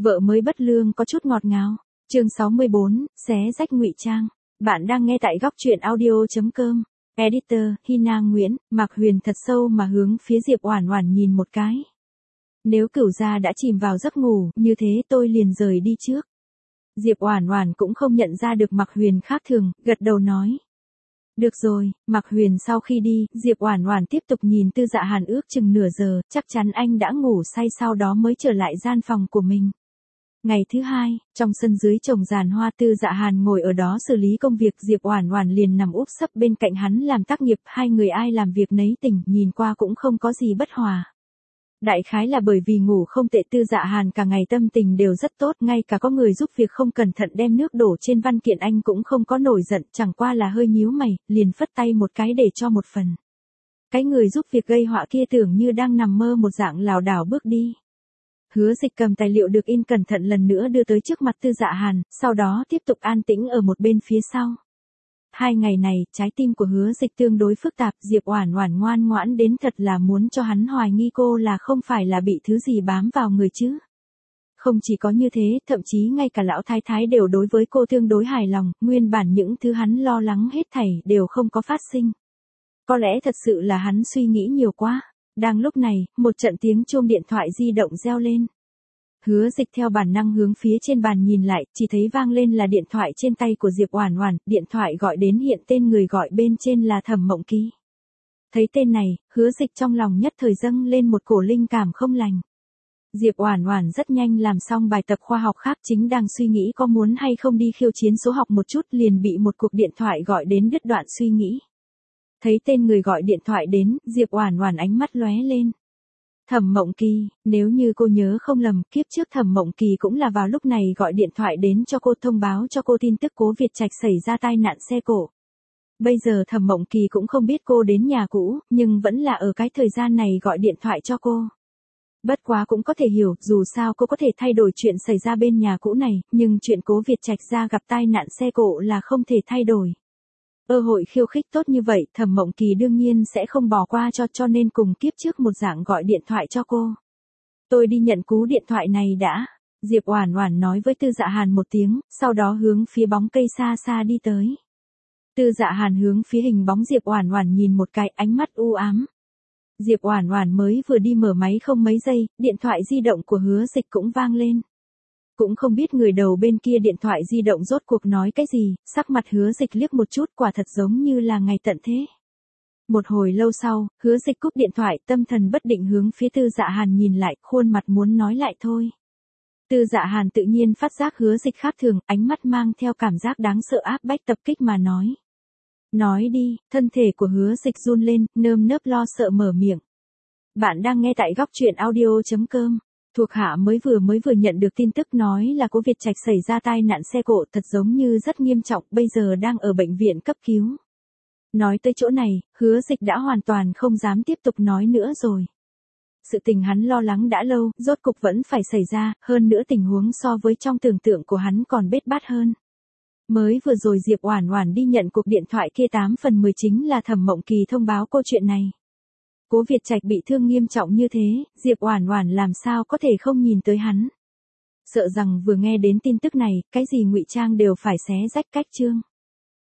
Vợ mới bất lương có chút ngọt ngào. Chương 64, xé rách ngụy trang. Bạn đang nghe tại góc truyện audio.com. Editor, Hina Nguyễn. Mạc Huyền thật sâu mà hướng phía Diệp Oản Oản nhìn một cái. Nếu Cửu gia đã chìm vào giấc ngủ, như thế tôi liền rời đi trước. Diệp Oản Oản cũng không nhận ra được Mạc Huyền khác thường, gật đầu nói. Được rồi. Mạc Huyền sau khi đi, Diệp Oản Oản tiếp tục nhìn Tư Dạ Hàn ước chừng nửa giờ, chắc chắn anh đã ngủ say sau đó mới trở lại gian phòng của mình. Ngày thứ hai, trong sân dưới trồng giàn hoa, Tư Dạ Hàn ngồi ở đó xử lý công việc, Diệp Oản Oản liền nằm úp sấp bên cạnh hắn làm tác nghiệp, hai người ai làm việc nấy tỉnh, nhìn qua cũng không có gì bất hòa. Đại khái là bởi vì ngủ không tệ, Tư Dạ Hàn cả ngày tâm tình đều rất tốt, ngay cả có người giúp việc không cẩn thận đem nước đổ trên văn kiện anh cũng không có nổi giận, chẳng qua là hơi nhíu mày, liền phất tay một cái để cho một phần. Cái người giúp việc gây họa kia tưởng như đang nằm mơ một dạng lảo đảo bước đi. Hứa Dịch cầm tài liệu được in cẩn thận lần nữa đưa tới trước mặt Tư Dạ Hàn, sau đó tiếp tục an tĩnh ở một bên phía sau. 2 ngày này, trái tim của Hứa Dịch tương đối phức tạp, Diệp Oản Oản ngoan ngoãn đến thật là muốn cho hắn hoài nghi cô là không phải là bị thứ gì bám vào người chứ. Không chỉ có như thế, thậm chí ngay cả lão thái thái đều đối với cô tương đối hài lòng, nguyên bản những thứ hắn lo lắng hết thảy đều không có phát sinh. Có lẽ thật sự là hắn suy nghĩ nhiều quá. Đang lúc này, một trận tiếng chuông điện thoại di động reo lên. Hứa Dịch theo bản năng hướng phía trên bàn nhìn lại, chỉ thấy vang lên là điện thoại trên tay của Diệp Oản Oản, điện thoại gọi đến hiện tên người gọi bên trên là Thẩm Mộng Kỳ. Thấy tên này, Hứa Dịch trong lòng nhất thời dâng lên một cổ linh cảm không lành. Diệp Oản Oản rất nhanh làm xong bài tập khoa học khác, chính đang suy nghĩ có muốn hay không đi khiêu chiến số học một chút, liền bị một cuộc điện thoại gọi đến đứt đoạn suy nghĩ. Thấy tên người gọi điện thoại đến, Diệp Oản Oản ánh mắt lóe lên. Thẩm Mộng Kỳ, nếu như cô nhớ không lầm, kiếp trước Thẩm Mộng Kỳ cũng là vào lúc này gọi điện thoại đến cho cô, thông báo cho cô tin tức Cố Việt Trạch xảy ra tai nạn xe cộ. Bây giờ Thẩm Mộng Kỳ cũng không biết cô đến nhà cũ, nhưng vẫn là ở cái thời gian này gọi điện thoại cho cô. Bất quá cũng có thể hiểu, dù sao cô có thể thay đổi chuyện xảy ra bên nhà cũ này, nhưng chuyện Cố Việt Trạch ra gặp tai nạn xe cộ là không thể thay đổi. Cơ hội khiêu khích tốt như vậy, Thẩm Mộng Kỳ đương nhiên sẽ không bỏ qua cho nên cùng kiếp trước một dạng gọi điện thoại cho cô. Tôi đi nhận cú điện thoại này đã. Diệp Oản Oản nói với Tư Dạ Hàn một tiếng, sau đó hướng phía bóng cây xa xa đi tới. Tư Dạ Hàn hướng phía hình bóng Diệp Oản Oản nhìn một cái, ánh mắt u ám. Diệp Oản Oản mới vừa đi mở máy không mấy giây, điện thoại di động của Hứa Dịch cũng vang lên. Cũng không biết người đầu bên kia điện thoại di động rốt cuộc nói cái gì, sắc mặt Hứa Dịch liếc một chút, quả thật giống như là ngày tận thế. Một hồi lâu sau, Hứa Dịch cúp điện thoại, tâm thần bất định hướng phía Tư Dạ Hàn nhìn lại, khuôn mặt muốn nói lại thôi. Tư Dạ Hàn tự nhiên phát giác Hứa Dịch khác thường, ánh mắt mang theo cảm giác đáng sợ áp bách tập kích mà nói. Nói đi. Thân thể của Hứa Dịch run lên, nơm nớp lo sợ mở miệng. Bạn đang nghe tại góc truyện audio.com. Thuộc hạ mới vừa nhận được tin tức nói là Cố Việt Trạch xảy ra tai nạn xe cộ, thật giống như rất nghiêm trọng, bây giờ đang ở bệnh viện cấp cứu. Nói tới chỗ này, Hứa Dịch đã hoàn toàn không dám tiếp tục nói nữa rồi. Sự tình hắn lo lắng đã lâu, rốt cục vẫn phải xảy ra, hơn nữa tình huống so với trong tưởng tượng của hắn còn bết bát hơn. Mới vừa rồi Diệp Oản Oản đi nhận cuộc điện thoại kia 8 phần 10 chính là Thẩm Mộng Kỳ thông báo câu chuyện này. Cố Việt Trạch bị thương nghiêm trọng như thế, Diệp Oản Oản làm sao có thể không nhìn tới hắn. Sợ rằng vừa nghe đến tin tức này, cái gì ngụy trang đều phải xé rách cách chương.